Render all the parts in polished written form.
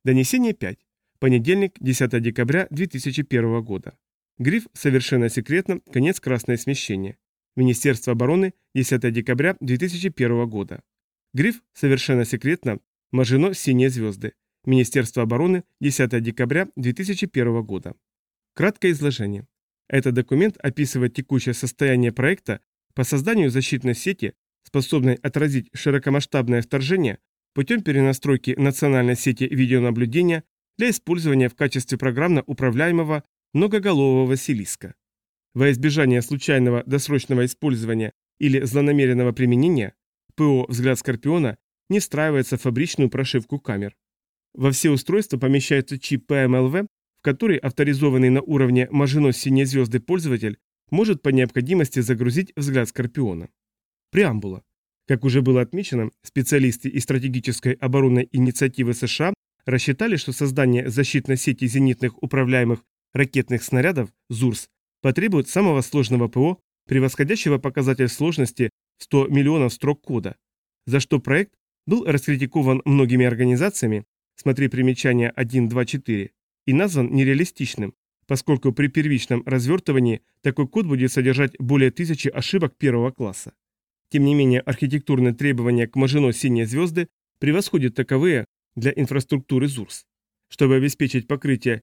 Донесение 5. Понедельник, 10 декабря 2001 года. Гриф «Совершенно секретно», конец красное смещение. Министерство обороны, 10 декабря 2001 года. Гриф «Совершенно секретно», Мажино «Синие звезды». Министерство обороны, 10 декабря 2001 года. Краткое изложение. Этот документ описывает текущее состояние проекта по созданию защитной сети, способной отразить широкомасштабное вторжение путем перенастройки национальной сети видеонаблюдения для использования в качестве программно управляемого многоголового Василиска. Во избежание случайного досрочного использования или злонамеренного применения, ПО «Взгляд Скорпиона» не встраивается в фабричную прошивку камер. Во все устройства помещается чип ПМЛВ, в который авторизованный на уровне Мажино «Синие звезды» пользователь может по необходимости загрузить «Взгляд Скорпиона». Преамбула. Как уже было отмечено, специалисты из стратегической оборонной инициативы США рассчитали, что создание защитной сети зенитных управляемых ракетных снарядов ЗУРС потребует самого сложного ПО, превосходящего показатель сложности в 100 миллионов строк кода, за что проект был раскритикован многими организациями, смотри примечание 1.2.4, и назван нереалистичным, поскольку при первичном развертывании такой код будет содержать более 1000 ошибок первого класса. Тем не менее, архитектурные требования к Мажино «Синие звезды» превосходят таковые для инфраструктуры ЗУРС. Чтобы обеспечить покрытие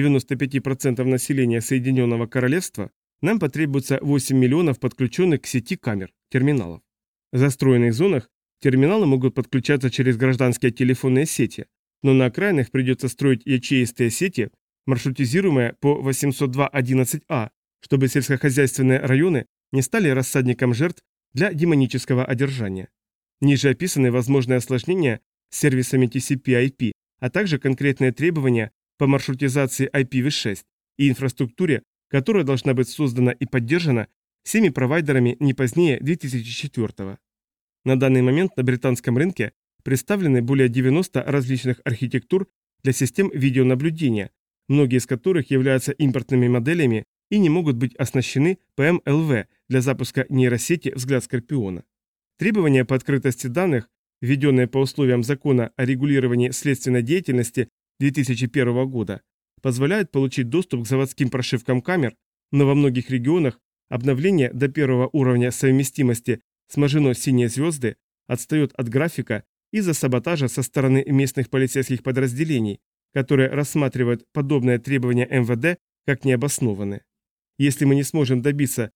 95% населения Соединенного Королевства, нам потребуется 8 миллионов подключенных к сети камер, терминалов. В застроенных зонах терминалы могут подключаться через гражданские телефонные сети, но на окраинах придется строить ячеистые сети, маршрутизируемые по 802.11а, чтобы сельскохозяйственные районы не стали рассадником жертв для демонического одержания. Ниже описаны возможные осложнения с сервисами TCP/IP, а также конкретные требования по маршрутизации IPv6 и инфраструктуре, которая должна быть создана и поддержана всеми провайдерами не позднее 2004. На данный момент на британском рынке представлены более 90 различных архитектур для систем видеонаблюдения, многие из которых являются импортными моделями и не могут быть оснащены ПМЛВ для запуска нейросети «Взгляд Скорпиона». Требования по открытости данных, введенные по условиям закона о регулировании следственной деятельности 2001 года, позволяют получить доступ к заводским прошивкам камер, но во многих регионах обновление до первого уровня совместимости с Мажино «Синие звезды» отстает от графика из-за саботажа со стороны местных полицейских подразделений, которые рассматривают подобные требования МВД как необоснованные. Если мы не сможем добиться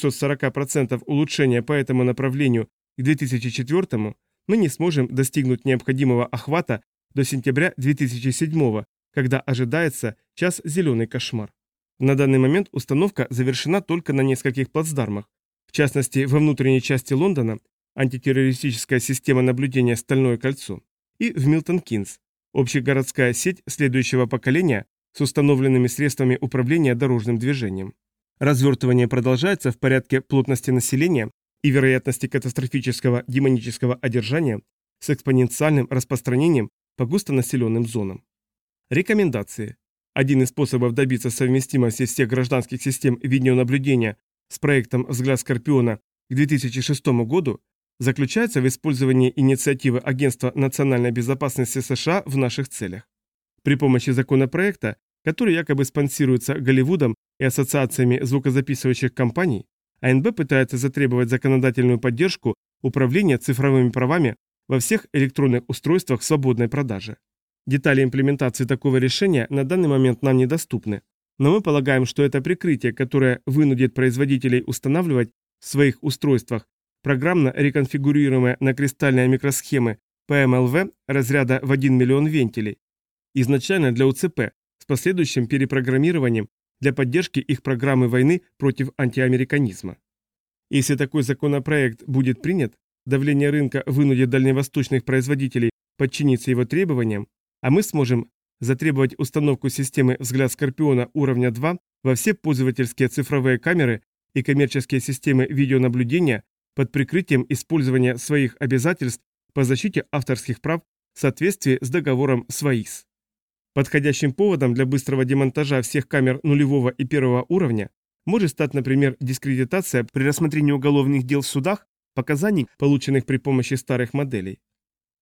340% улучшения по этому направлению к 2004, мы не сможем достигнуть необходимого охвата до сентября 2007, когда ожидается час «Зеленый кошмар». На данный момент установка завершена только на нескольких плацдармах, в частности во внутренней части Лондона антитеррористическая система наблюдения «Стальное кольцо» и в Милтон-Кинс, общегородская сеть следующего поколения с установленными средствами управления дорожным движением. Развертывание продолжается в порядке плотности населения и вероятности катастрофического демонического одержания с экспоненциальным распространением по густонаселенным зонам. Рекомендации. Один из способов добиться совместимости всех гражданских систем видеонаблюдения с проектом «Взгляд Скорпиона» к 2006 году заключается в использовании инициативы Агентства национальной безопасности США в наших целях. При помощи законопроекта, который якобы спонсируется Голливудом и ассоциациями звукозаписывающих компаний, АНБ пытается затребовать законодательную поддержку управления цифровыми правами во всех электронных устройствах в свободной продаже. Детали имплементации такого решения на данный момент нам недоступны, но мы полагаем, что это прикрытие, которое вынудит производителей устанавливать в своих устройствах программно реконфигурируемые на кристальные микросхемы ПМЛВ разряда в 1 миллион вентилей, изначально для УЦП, с последующим перепрограммированием для поддержки их программы войны против антиамериканизма. Если такой законопроект будет принят, давление рынка вынудит дальневосточных производителей подчиниться его требованиям, а мы сможем затребовать установку системы «Взгляд Скорпиона» уровня 2 во все пользовательские цифровые камеры и коммерческие системы видеонаблюдения под прикрытием использования своих обязательств по защите авторских прав в соответствии с договором СВАИС. Подходящим поводом для быстрого демонтажа всех камер нулевого и первого уровня может стать, например, дискредитация при рассмотрении уголовных дел в судах показаний, полученных при помощи старых моделей.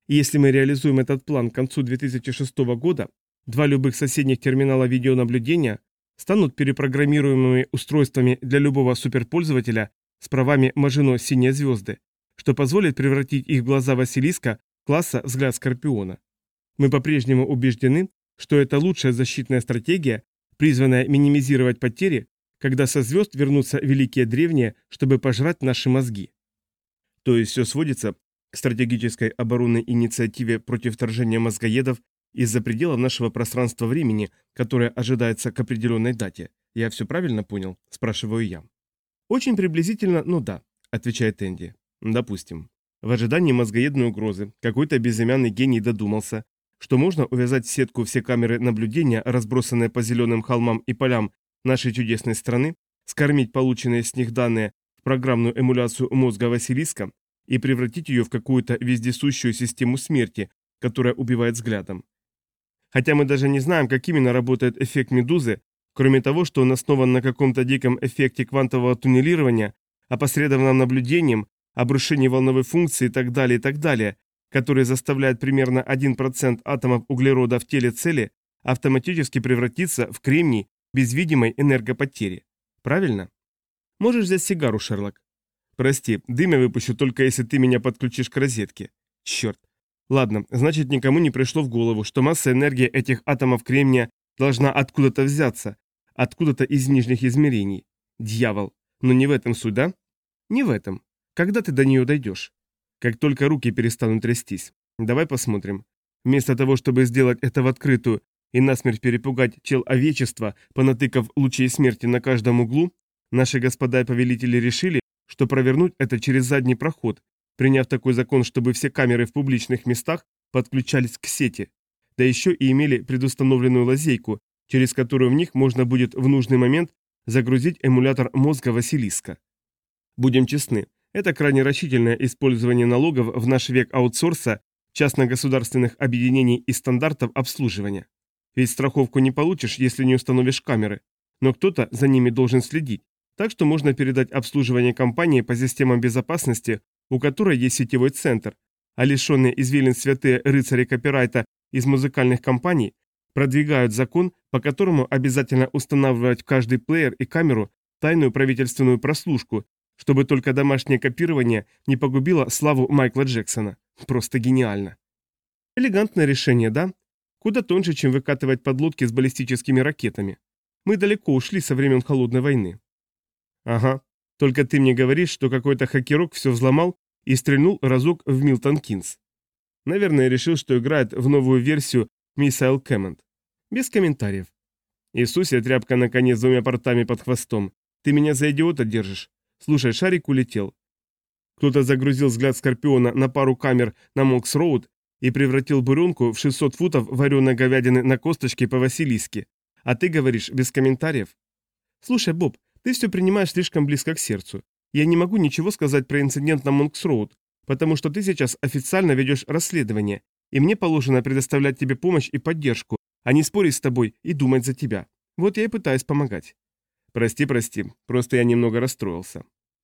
И если мы реализуем этот план к концу 2006 года, два любых соседних терминала видеонаблюдения станут перепрограммируемыми устройствами для любого суперпользователя с правами Мажино «Синие звезды», что позволит превратить их в глаза Василиска класса «Взгляд Скорпиона». Мы по-прежнему убеждены, что это лучшая защитная стратегия, призванная минимизировать потери, когда со звезд вернутся великие древние, чтобы пожрать наши мозги. То есть все сводится к стратегической оборонной инициативе против вторжения мозгоедов из-за пределов нашего пространства-времени, которое ожидается к определенной дате. Я все правильно понял? Спрашиваю я. Очень приблизительно, но да, отвечает Энди. Допустим. В ожидании мозгоедной угрозы какой-то безымянный гений додумался, что можно увязать в сетку все камеры наблюдения, разбросанные по зеленым холмам и полям нашей чудесной страны, скормить полученные с них данные в программную эмуляцию мозга Василиска и превратить ее в какую-то вездесущую систему смерти, которая убивает взглядом. Хотя мы даже не знаем, как именно работает эффект медузы, кроме того, что он основан на каком-то диком эффекте квантового туннелирования, опосредованном наблюдением, обрушении волновой функции и так далее, который заставляет примерно 1% атомов углерода в теле цели автоматически превратиться в кремний без видимой энергопотери. Правильно? Можешь взять сигару, Шерлок? Прости, дым я выпущу только если ты меня подключишь к розетке. Черт. Ладно, значит, никому не пришло в голову, что масса энергии этих атомов кремния должна откуда-то взяться, откуда-то из нижних измерений. Дьявол. Но не в этом суть, да? Не в этом. Когда ты до нее дойдешь? Как только руки перестанут трястись. Давай посмотрим. Вместо того, чтобы сделать это в открытую и насмерть перепугать человечество, понатыкав лучей смерти на каждом углу, наши господа и повелители решили, что провернуть это через задний проход, приняв такой закон, чтобы все камеры в публичных местах подключались к сети, да еще и имели предустановленную лазейку, через которую в них можно будет в нужный момент загрузить эмулятор мозга Василиска. Будем честны, это крайне рачительное использование налогов в наш век аутсорса, частно-государственных объединений и стандартов обслуживания. Ведь страховку не получишь, если не установишь камеры, но кто-то за ними должен следить, так что можно передать обслуживание компании по системам безопасности, у которой есть сетевой центр, а лишенные извилин святые рыцари копирайта из музыкальных компаний продвигают закон, по которому обязательно устанавливать в каждый плеер и камеру тайную правительственную прослушку, чтобы только домашнее копирование не погубило славу Майкла Джексона. Просто гениально. Элегантное решение, да? Куда тоньше, чем выкатывать подлодки с баллистическими ракетами. Мы далеко ушли со времен Холодной войны. Ага, только ты мне говоришь, что какой-то хакерок все взломал и стрельнул разок в Милтон Кинс. Наверное, решил, что играет в новую версию Missile Command. Без комментариев. Иисусе, тряпка наконец с двумя портами под хвостом. Ты меня за идиота держишь? Слушай, шарик улетел. Кто-то загрузил взгляд Скорпиона на пару камер на Монкс-Роуд и превратил буренку в 600 футов вареной говядины на косточке по Василиске. А ты говоришь без комментариев? Слушай, Боб, ты все принимаешь слишком близко к сердцу. Я не могу ничего сказать про инцидент на Монкс-Роуд, потому что ты сейчас официально ведешь расследование, и мне положено предоставлять тебе помощь и поддержку, а не спорить с тобой и думать за тебя. Вот я и пытаюсь помогать. Прости, просто я немного расстроился.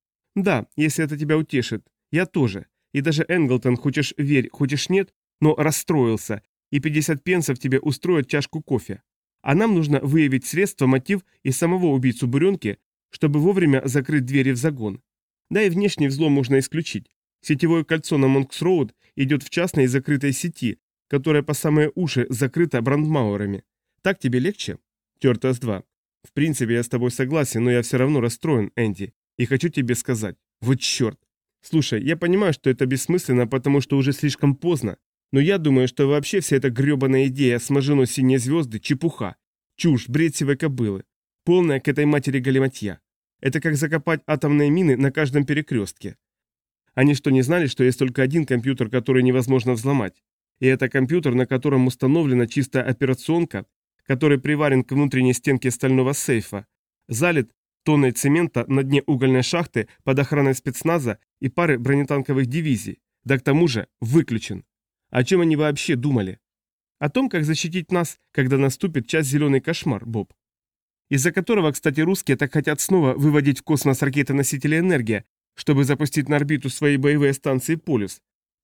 Да, если это тебя утешит. Я тоже. И даже Энглтон, хочешь верь, хочешь нет, но расстроился, и 50 пенсов тебе устроят чашку кофе. А нам нужно выявить средства, мотив и самого убийцу буренки, чтобы вовремя закрыть двери в загон. Да и внешний взлом можно исключить. Сетевое кольцо на Монкс-Роуд идет в частной и закрытой сети, которая по самые уши закрыта брандмауэрами. Так тебе легче? Черта с два. В принципе, я с тобой согласен, но я все равно расстроен, Энди. И хочу тебе сказать. Вот черт. Слушай, я понимаю, что это бессмысленно, потому что уже слишком поздно. Но я думаю, что вообще вся эта гребаная идея с Мажино синие звезды – чепуха. Чушь, бред сивой кобылы. Полная к этой матери галиматья. Это как закопать атомные мины на каждом перекрестке. Они что, не знали, что есть только один компьютер, который невозможно взломать? И это компьютер, на котором установлена чистая операционка, который приварен к внутренней стенке стального сейфа, залит тонной цемента на дне угольной шахты под охраной спецназа и пары бронетанковых дивизий, да к тому же выключен. О чем они вообще думали? О том, как защитить нас, когда наступит час зеленый кошмар, Боб. Из-за которого, кстати, русские так хотят снова выводить в космос ракеты-носители энергия, чтобы запустить на орбиту свои боевые станции «Полюс».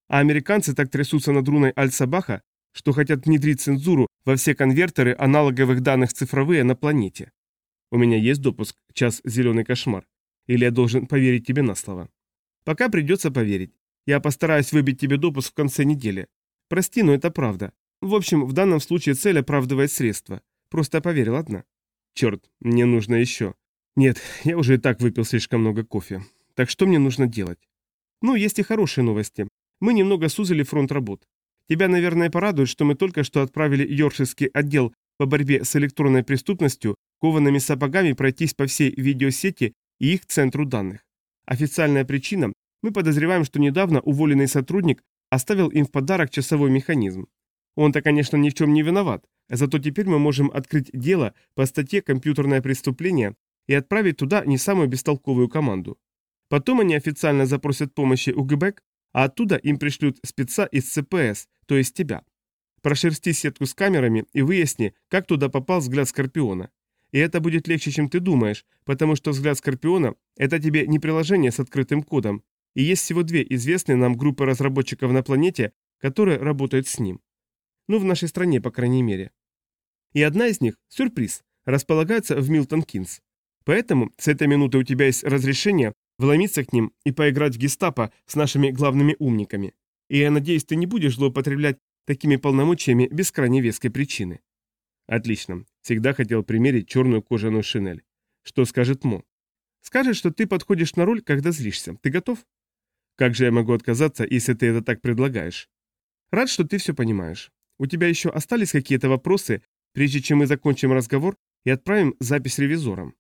А американцы так трясутся над руной Аль-Сабаха, что хотят внедрить цензуру во все конвертеры аналоговых данных цифровые на планете. У меня есть допуск, час зеленый кошмар. Или я должен поверить тебе на слово? Пока придется поверить. Я постараюсь выбить тебе допуск в конце недели. Прости, но это правда. В общем, в данном случае цель оправдывает средства. Просто поверь, ладно? Черт, мне нужно еще. Нет, я уже и так выпил слишком много кофе. Так что мне нужно делать? Ну, есть и хорошие новости. Мы немного сузили фронт работ. Тебя, наверное, порадует, что мы только что отправили Йоркширский отдел по борьбе с электронной преступностью коваными сапогами пройтись по всей видеосети и их центру данных. Официальная причина – мы подозреваем, что недавно уволенный сотрудник оставил им в подарок часовой механизм. Он-то, конечно, ни в чем не виноват, зато теперь мы можем открыть дело по статье «Компьютерное преступление» и отправить туда не самую бестолковую команду. Потом они официально запросят помощи у ГБЭК, а оттуда им пришлют спеца из ЦПС, то есть тебя. Прошерсти сетку с камерами и выясни, как туда попал взгляд Скорпиона. И это будет легче, чем ты думаешь, потому что взгляд Скорпиона – это тебе не приложение с открытым кодом, и есть всего две известные нам группы разработчиков на планете, которые работают с ним. Ну, в нашей стране, по крайней мере. И одна из них, сюрприз, располагается в Милтон-Кинс. Поэтому с этой минуты у тебя есть разрешение вломиться к ним и поиграть в гестапо с нашими главными умниками. И я надеюсь, ты не будешь злоупотреблять такими полномочиями без крайне веской причины. Отлично. Всегда хотел примерить черную кожаную шинель. Что скажет Мо? Скажет, что ты подходишь на роль, когда злишься. Ты готов? Как же я могу отказаться, если ты это так предлагаешь? Рад, что ты все понимаешь. У тебя еще остались какие-то вопросы, прежде чем мы закончим разговор и отправим запись ревизорам?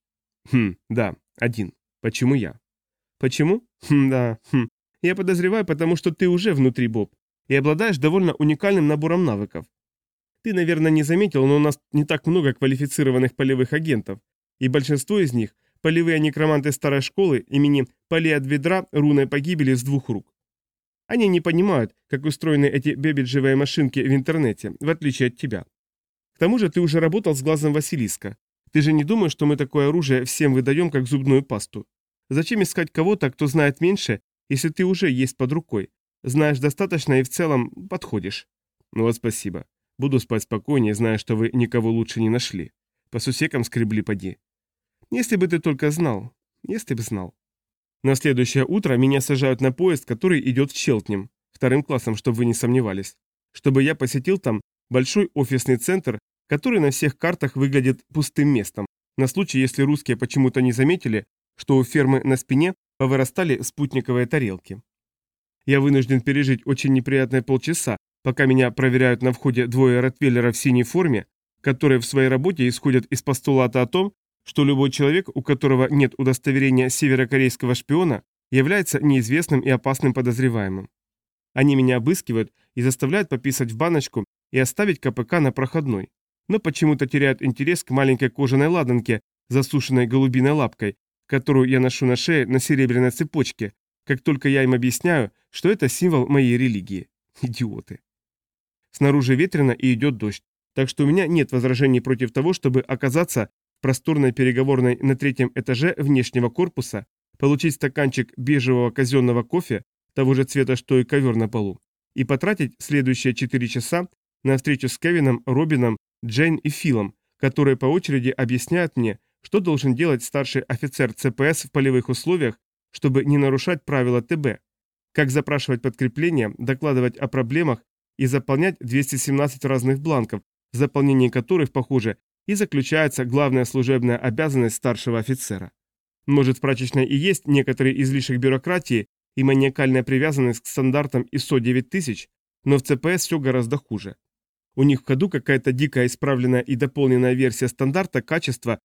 Да, один. Почему я? Почему? Да, Я подозреваю, потому что ты уже внутри, Боб, и обладаешь довольно уникальным набором навыков. Ты, наверное, не заметил, но у нас не так много квалифицированных полевых агентов, и большинство из них – полевые некроманты старой школы имени Полея Ведра руной погибели с двух рук. Они не понимают, как устроены эти бебеджевые машинки в интернете, в отличие от тебя. К тому же ты уже работал с глазом Василиска. Ты же не думаешь, что мы такое оружие всем выдаем, как зубную пасту? Зачем искать кого-то, кто знает меньше, если ты уже есть под рукой? Знаешь достаточно и в целом подходишь. Ну вот спасибо. Буду спать спокойнее, зная, что вы никого лучше не нашли. По сусекам скребли поди. Если бы ты только знал. Если бы знал. На следующее утро меня сажают на поезд, который идет в Челтнем, вторым классом, чтобы вы не сомневались. Чтобы я посетил там большой офисный центр, который на всех картах выглядит пустым местом, на случай, если русские почему-то не заметили, что у фермы на спине повырастали спутниковые тарелки. Я вынужден пережить очень неприятные полчаса, пока меня проверяют на входе двое ротвейлеров в синей форме, которые в своей работе исходят из постулата о том, что любой человек, у которого нет удостоверения северокорейского шпиона, является неизвестным и опасным подозреваемым. Они меня обыскивают и заставляют пописать в баночку и оставить КПК на проходной, но почему-то теряют интерес к маленькой кожаной ладанке, засушенной голубиной лапкой, которую я ношу на шее на серебряной цепочке, как только я им объясняю, что это символ моей религии. Идиоты. Снаружи ветрено и идет дождь, так что у меня нет возражений против того, чтобы оказаться в просторной переговорной на третьем этаже внешнего корпуса, получить стаканчик бежевого казенного кофе, того же цвета, что и ковер на полу, и потратить следующие 4 часа на встречу с Кевином, Робином, Джейн и Филом, которые по очереди объясняют мне, что должен делать старший офицер ЦПС в полевых условиях, чтобы не нарушать правила ТБ, как запрашивать подкрепление, докладывать о проблемах и заполнять 217 разных бланков, в заполнении которых, похоже, и заключается главная служебная обязанность старшего офицера. Может, в прачечной и есть некоторый излишек бюрократии и маниакальная привязанность к стандартам ISO 9000, но в ЦПС все гораздо хуже. У них в ходу какая-то дикая исправленная и дополненная версия стандарта качества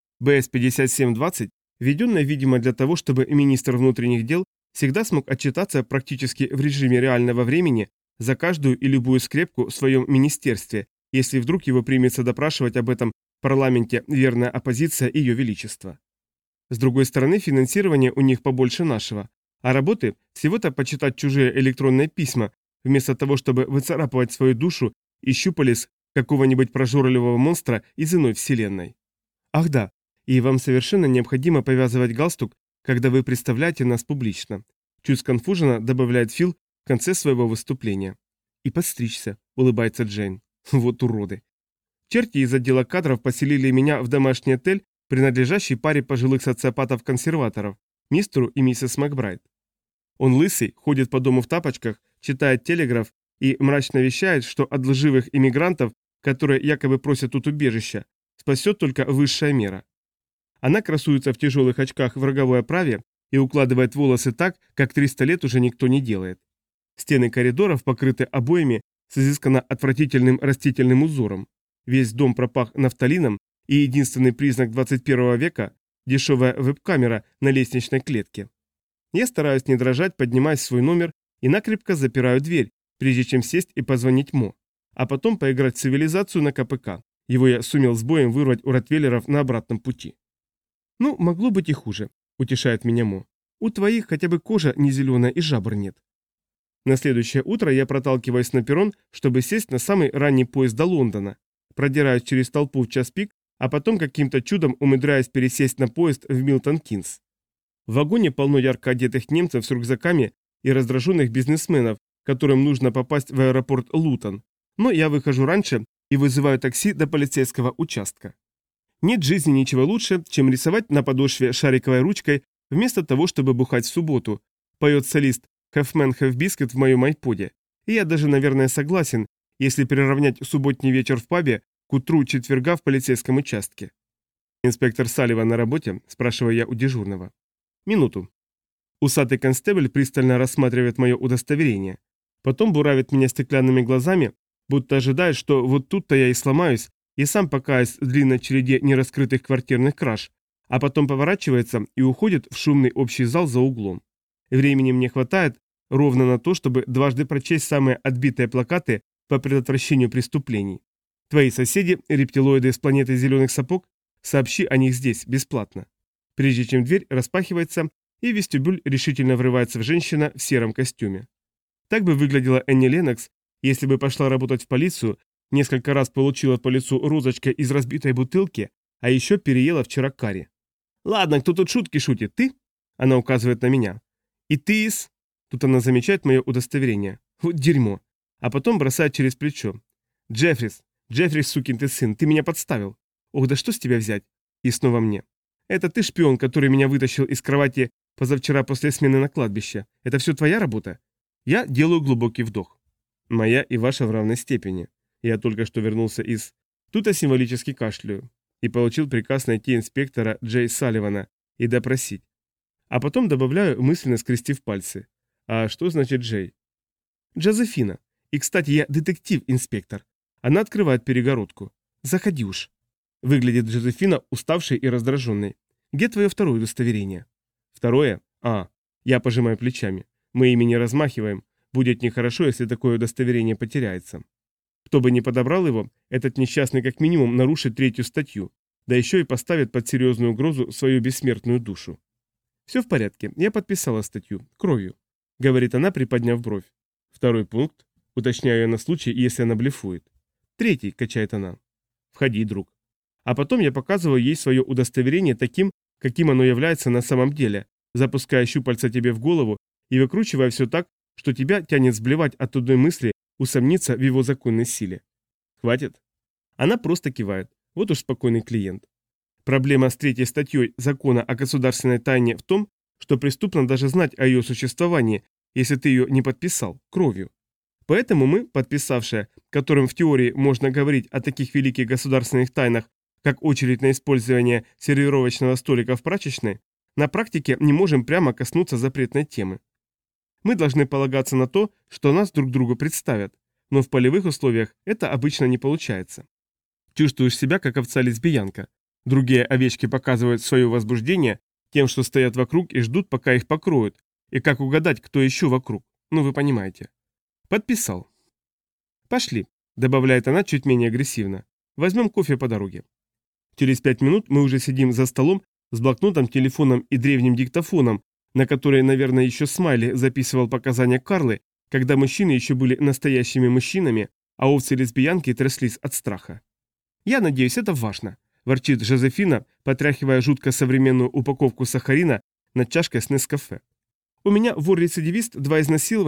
BS5720, введенная, видимо, для того, чтобы министр внутренних дел всегда смог отчитаться практически в режиме реального времени за каждую и любую скрепку в своем министерстве, если вдруг его примется допрашивать об этом в парламенте верная оппозиция Ее Величества. С другой стороны, финансирование у них побольше нашего, а работы всего-то почитать чужие электронные письма, вместо того, чтобы выцарапывать свою душу и щупалец какого-нибудь прожорливого монстра из иной вселенной. Ах да, и вам совершенно необходимо повязывать галстук, когда вы представляете нас публично. Чуть сконфуженно добавляет Фил, в конце своего выступления. «И подстричься», — улыбается Джейн. Вот уроды. Черти из отдела кадров поселили меня в домашний отель, принадлежащий паре пожилых социопатов-консерваторов, мистеру и миссис Макбрайт. Он лысый, ходит по дому в тапочках, читает телеграф и мрачно вещает, что от лживых иммигрантов, которые якобы просят тут убежища, спасет только высшая мера. Она красуется в тяжелых очках в роговой оправе и укладывает волосы так, как 300 лет уже никто не делает. Стены коридоров покрыты обоями с изысканно отвратительным растительным узором. Весь дом пропах нафталином, и единственный признак 21 века – дешевая веб-камера на лестничной клетке. Я стараюсь не дрожать, поднимаюсь в свой номер и накрепко запираю дверь, прежде чем сесть и позвонить Мо, а потом поиграть в цивилизацию на КПК. Его я сумел с боем вырвать у ротвейлеров на обратном пути. «Ну, могло быть и хуже», – утешает меня Мо. «У твоих хотя бы кожа не зеленая и жабр нет». На следующее утро я проталкиваюсь на перрон, чтобы сесть на самый ранний поезд до Лондона, продираюсь через толпу в час пик, а потом каким-то чудом умудряюсь пересесть на поезд в Милтон-Кинс. В вагоне полно ярко одетых немцев с рюкзаками и раздраженных бизнесменов, которым нужно попасть в аэропорт Лутон, но я выхожу раньше и вызываю такси до полицейского участка. Нет в жизни ничего лучше, чем рисовать на подошве шариковой ручкой вместо того, чтобы бухать в субботу, поет солист «Half Man, Half Biscuit» в моем айподе, и я даже, наверное, согласен, если приравнять субботний вечер в пабе к утру четверга в полицейском участке. «Инспектор Салливан на работе?» – спрашиваю я у дежурного. «Минуту». Усатый констебль пристально рассматривает мое удостоверение. Потом буравит меня стеклянными глазами, будто ожидает, что вот тут-то я и сломаюсь, и сам покаюсь в длинной череде нераскрытых квартирных краж, а потом поворачивается и уходит в шумный общий зал за углом. Времени мне хватает ровно на то, чтобы дважды прочесть самые отбитые плакаты по предотвращению преступлений. Твои соседи, рептилоиды с планеты зеленых сапог, сообщи о них здесь, бесплатно. Прежде чем дверь распахивается, и в вестибюль решительно врывается женщина в сером костюме. Так бы выглядела Энни Леннокс, если бы пошла работать в полицию, несколько раз получила по лицу розочкой из разбитой бутылки, а еще переела вчера карри. «Ладно, кто тут шутки шутит? Ты?» Она указывает на меня. «И ты из...» Тут она замечает мое удостоверение. Вот дерьмо. А потом бросает через плечо. «Джеффрис, сукин ты сын, ты меня подставил. Ох, да что с тебя взять?» И снова мне. «Это ты шпион, который меня вытащил из кровати позавчера после смены на кладбище. Это все твоя работа?» Я делаю глубокий вдох. «Моя и ваша в равной степени. Я только что вернулся из...» Тут я символически кашляю. И получил приказ найти инспектора Джей Салливана и допросить. А потом добавляю, мысленно скрестив пальцы. А что значит Джей? Джозефина. И, кстати, я детектив-инспектор. Она открывает перегородку. Заходи уж. Выглядит Джозефина уставшей и раздраженной. Где твое второе удостоверение? Второе? Я пожимаю плечами. Мы ими не размахиваем. Будет нехорошо, если такое удостоверение потеряется. Кто бы ни подобрал его, этот несчастный как минимум нарушит 3-ю статью, да еще и поставит под серьезную угрозу свою бессмертную душу. «Все в порядке, я подписала статью. Кровью», — говорит она, приподняв бровь. «Второй пункт. Уточняю я на случай, если она блефует. 3-й», — качает она. «Входи, друг». А потом я показываю ей свое удостоверение таким, каким оно является на самом деле, запуская щупальца тебе в голову и выкручивая все так, что тебя тянет сблевать от одной мысли усомниться в его законной силе. «Хватит?» Она просто кивает. Вот уж спокойный клиент. Проблема с 3-й статьей закона о государственной тайне в том, что преступно даже знать о ее существовании, если ты ее не подписал, кровью. Поэтому мы, подписавшие, которым в теории можно говорить о таких великих государственных тайнах, как очередь на использование сервировочного столика в прачечной, на практике не можем прямо коснуться запретной темы. Мы должны полагаться на то, что нас друг другу представят, но в полевых условиях это обычно не получается. Чувствуешь себя как овца-лесбиянка. Другие овечки показывают свое возбуждение тем, что стоят вокруг и ждут, пока их покроют, и как угадать, кто еще вокруг. Ну, вы понимаете. Подписал. «Пошли», — добавляет она чуть менее агрессивно. «Возьмем кофе по дороге». Через 5 минут мы уже сидим за столом с блокнотом, телефоном и древним диктофоном, на который, наверное, еще Смайли записывал показания Карлы, когда мужчины еще были настоящими мужчинами, а овцы-лесбиянки тряслись от страха. «Я надеюсь, это важно», – ворчит Жозефина, потряхивая жутко современную упаковку сахарина над чашкой с Нескафе. «У меня вор-рецидивист, 2 изнасилования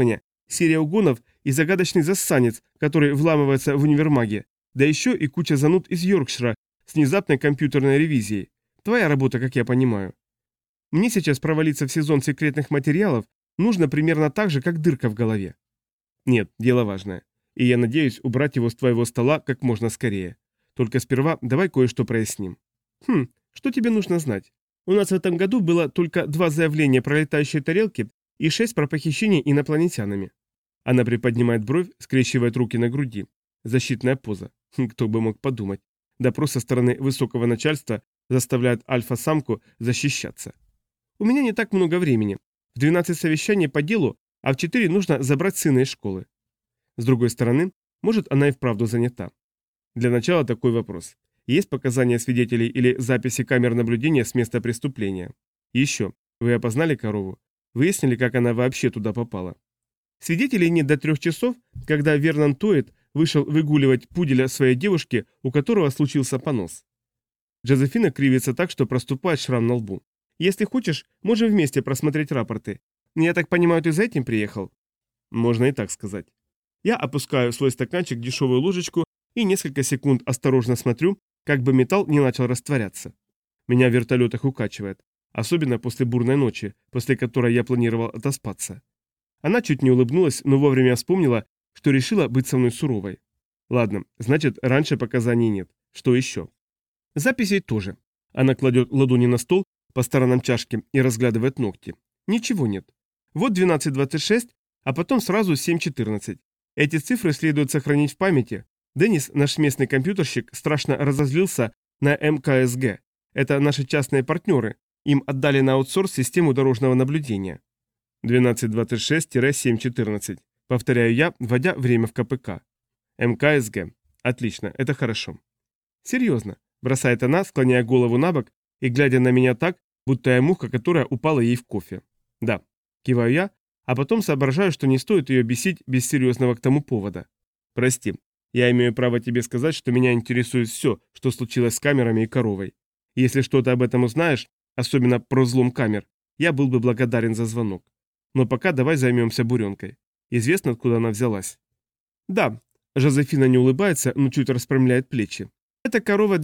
Серия угонов и загадочный зассанец, который вламывается в универмаге. Да еще и куча зануд из Йоркшира с внезапной компьютерной ревизией. Твоя работа, как я понимаю. Мне сейчас провалиться в сезон секретных материалов нужно примерно так же, как дырка в голове. Нет, дело важное. И я надеюсь убрать его с твоего стола как можно скорее. Только сперва давай кое-что проясним. Что тебе нужно знать? У нас в этом году было только 2 заявления про летающие тарелки и 6 про похищение инопланетянами. Она приподнимает бровь, скрещивает руки на груди. Защитная поза. Кто бы мог подумать. Допрос со стороны высокого начальства заставляет альфа-самку защищаться. У меня не так много времени. В 12 совещаний по делу, а в 4 нужно забрать сына из школы. С другой стороны, может, она и вправду занята. Для начала такой вопрос. Есть показания свидетелей или записи камер наблюдения с места преступления? Еще. Вы опознали корову? Выяснили, как она вообще туда попала? Свидетелей нет до 3 часов, когда Вернон Тоит вышел выгуливать пуделя своей девушки, у которого случился понос. Джозефина кривится так, что проступает шрам на лбу. Если хочешь, можем вместе просмотреть рапорты. Я так понимаю, ты за этим приехал? Можно и так сказать. Я опускаю в свой стаканчик дешевую ложечку и несколько секунд осторожно смотрю, как бы металл не начал растворяться. Меня в вертолетах укачивает, особенно после бурной ночи, после которой я планировал отоспаться. Она чуть не улыбнулась, но вовремя вспомнила, что решила быть со мной суровой. Ладно, значит, раньше показаний нет. Что еще? Записей тоже. Она кладет ладони на стол по сторонам чашки и разглядывает ногти. Ничего нет. Вот 12:26, а потом сразу 7:14. Эти цифры следует сохранить в памяти. Деннис, наш местный компьютерщик, страшно разозлился на МКСГ. Это наши частные партнеры. Им отдали на аутсорс систему дорожного наблюдения. 12:26-7:14. Повторяю я, вводя время в КПК. МКСГ. Отлично, это хорошо. Серьезно, бросает она, склоняя голову на бок и глядя на меня так, будто я муха, которая упала ей в кофе. Да, киваю я, а потом соображаю, что не стоит ее бесить без серьезного к тому повода. Прости, я имею право тебе сказать, что меня интересует все, что случилось с камерами и коровой. Если что-то об этом узнаешь, особенно про взлом камер, я был бы благодарен за звонок. Но пока давай займемся буренкой. Известно, откуда она взялась? Да, Жозефина не улыбается, но чуть распрямляет плечи. Это корова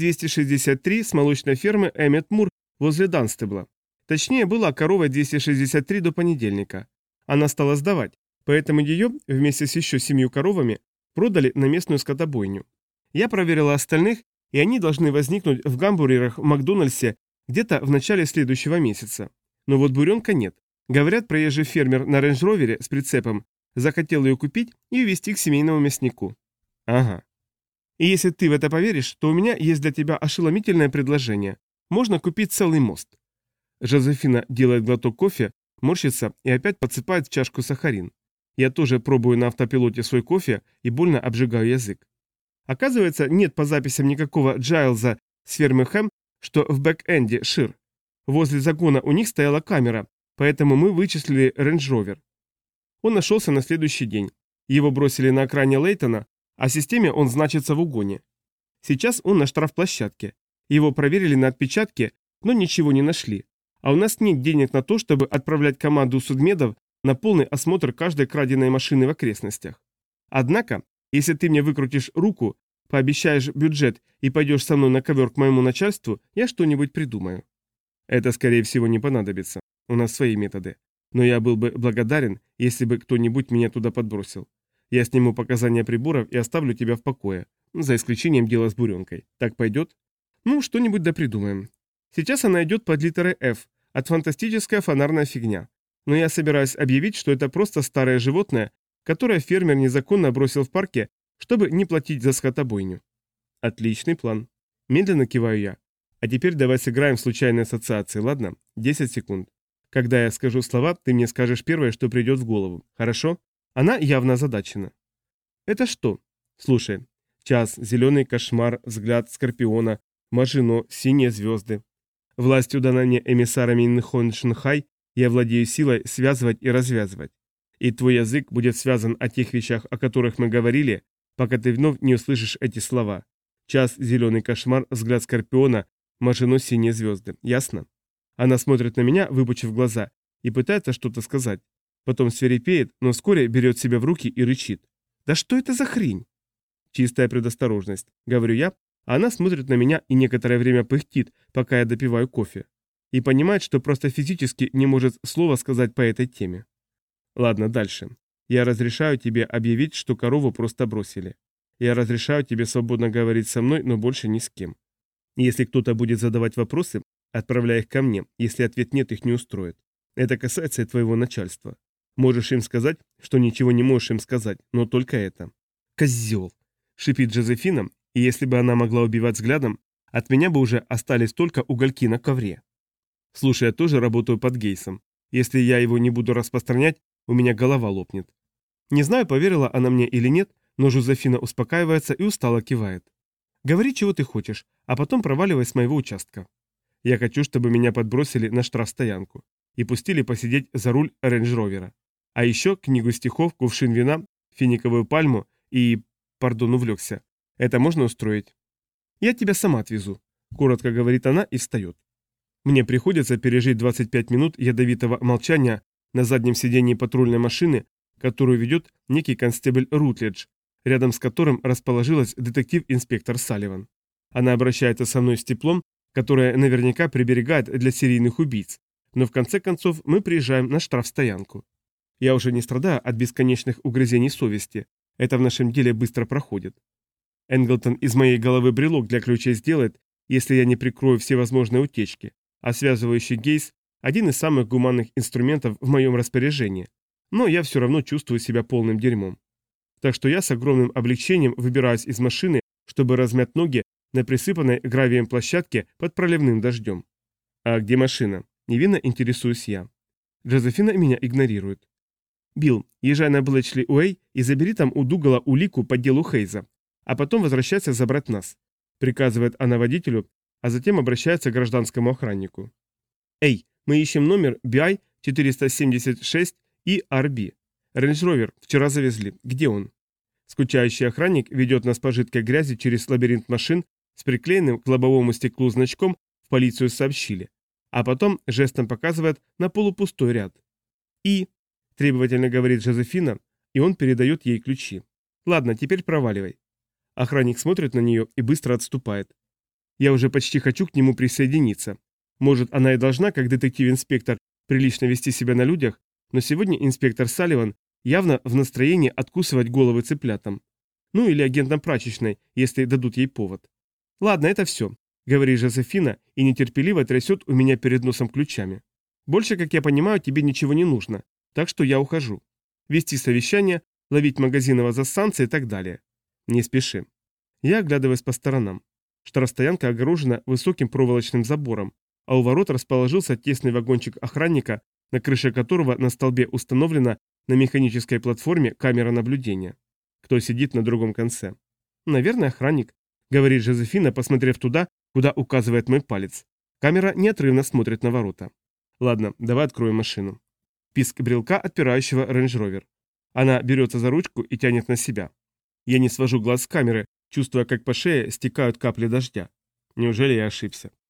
263 с молочной фермы Эммет Мур возле Данстебла. Точнее, была корова 263 до понедельника. Она стала сдавать, поэтому ее вместе с еще 7 коровами продали на местную скотобойню. Я проверила остальных, и они должны возникнуть в гамбургерах в Макдональдсе где-то в начале следующего месяца. Но вот буренка нет. Говорят, проезжий фермер на рейндж-ровере с прицепом захотел ее купить и увезти к семейному мяснику. Ага. И если ты в это поверишь, то у меня есть для тебя ошеломительное предложение. Можно купить целый мост. Жозефина делает глоток кофе, морщится и опять подсыпает в чашку сахарин. Я тоже пробую на автопилоте свой кофе и больно обжигаю язык. Оказывается, нет по записям никакого Джайлза с фермы Хэм, что в бэк-энде Шир. Возле загона у них стояла камера, поэтому мы вычислили рейндж-ровер. Он нашелся на следующий день. Его бросили на окраине Лейтона, а в системе он значится в угоне. Сейчас он на штрафплощадке. Его проверили на отпечатки, но ничего не нашли. А у нас нет денег на то, чтобы отправлять команду судмедов на полный осмотр каждой краденой машины в окрестностях. Однако, если ты мне выкрутишь руку, пообещаешь бюджет и пойдешь со мной на ковер к моему начальству, я что-нибудь придумаю. Это, скорее всего, не понадобится. У нас свои методы. Но я был бы благодарен, если бы кто-нибудь меня туда подбросил. Я сниму показания приборов и оставлю тебя в покое, за исключением дела с буренкой. Так пойдет? Ну, что-нибудь да придумаем. Сейчас она идет под литерой F, от фантастическая фонарная фигня. Но я собираюсь объявить, что это просто старое животное, которое фермер незаконно бросил в парке, чтобы не платить за скотобойню. Отличный план. Медленно киваю я. А теперь давай сыграем в случайные ассоциации, ладно? 10 секунд. Когда я скажу слова, ты мне скажешь первое, что придет в голову. Хорошо? Она явно озадачена. Это что? Слушай. Час, зеленый кошмар, взгляд скорпиона, Мажино, синие звезды. Властью, данной мне эмиссарами Нхон Шинхай, я владею силой связывать и развязывать. И твой язык будет связан о тех вещах, о которых мы говорили, пока ты вновь не услышишь эти слова. Час, зеленый кошмар, взгляд скорпиона, Мажино, синие звезды. Ясно? Она смотрит на меня, выпучив глаза, и пытается что-то сказать. Потом свирепеет, но вскоре берет себя в руки и рычит. «Да что это за хрень?» «Чистая предосторожность», — говорю я, а она смотрит на меня и некоторое время пыхтит, пока я допиваю кофе. И понимает, что просто физически не может слова сказать по этой теме. Ладно, дальше. Я разрешаю тебе объявить, что корову просто бросили. Я разрешаю тебе свободно говорить со мной, но больше ни с кем. Если кто-то будет задавать вопросы, отправляй их ко мне, если ответ нет, их не устроит. Это касается и твоего начальства. Можешь им сказать, что ничего не можешь им сказать, но только это. Козел! Шипит Джозефина, и если бы она могла убивать взглядом, от меня бы уже остались только угольки на ковре. Слушай, я тоже работаю под Гейсом. Если я его не буду распространять, у меня голова лопнет. Не знаю, поверила она мне или нет, но Жозефина успокаивается и устало кивает. Говори, чего ты хочешь, а потом проваливай с моего участка. Я хочу, чтобы меня подбросили на штрафстоянку и пустили посидеть за руль рейндж-ровера. А еще книгу стихов, кувшин вина, финиковую пальму и... Пардон, увлекся. Это можно устроить? Я тебя сама отвезу, коротко говорит она и встает. Мне приходится пережить 25 минут ядовитого молчания на заднем сидении патрульной машины, которую ведет некий констебль Рутледж, рядом с которым расположилась детектив-инспектор Салливан. Она обращается со мной с теплом, которое наверняка приберегает для серийных убийц, но в конце концов мы приезжаем на штрафстоянку. Я уже не страдаю от бесконечных угрызений совести, это в нашем деле быстро проходит. Энглтон из моей головы брелок для ключей сделает, если я не прикрою все возможные утечки, а связывающий Гейс – один из самых гуманных инструментов в моем распоряжении, но я все равно чувствую себя полным дерьмом. Так что я с огромным облегчением выбираюсь из машины, чтобы размять ноги на присыпанной гравием площадке под проливным дождем. А где машина? Невинно интересуюсь я. Джозефина меня игнорирует. Билл, езжай на Блэчли Уэй и забери там у Дугала улику по делу Хейза, а потом возвращайся забрать нас, приказывает она водителю, а затем обращается к гражданскому охраннику. Эй, мы ищем номер BI 476 ERB. Рейндж-ровер вчера завезли. Где он? Скучающий охранник ведет нас по жидкой грязи через лабиринт машин с приклеенным к лобовому стеклу значком «В полицию сообщили», а потом жестом показывает на полупустой ряд. «И», – требовательно говорит Жозефина, и он передает ей ключи. «Ладно, теперь проваливай». Охранник смотрит на нее и быстро отступает. Я уже почти хочу к нему присоединиться. Может, она и должна, как детектив-инспектор, прилично вести себя на людях, но сегодня инспектор Салливан явно в настроении откусывать головы цыплятам. Ну или агентам прачечной, если дадут ей повод. «Ладно, это все», — говорит Жозефина и нетерпеливо трясет у меня перед носом ключами. «Больше, как я понимаю, тебе ничего не нужно, так что я ухожу. Вести совещание, ловить магазинного засанца и так далее. Не спеши». Я оглядываюсь по сторонам. Штрафстоянка огорожена высоким проволочным забором, а у ворот расположился тесный вагончик охранника, на крыше которого на столбе установлена на механической платформе камера наблюдения. Кто сидит на другом конце? Наверное, охранник, говорит Жозефина, посмотрев туда, куда указывает мой палец. Камера неотрывно смотрит на ворота. Ладно, давай откроем машину. Писк брелка, отпирающего рейндж-ровер. Она берется за ручку и тянет на себя. Я не свожу глаз с камеры, чувствуя, как по шее стекают капли дождя. Неужели я ошибся?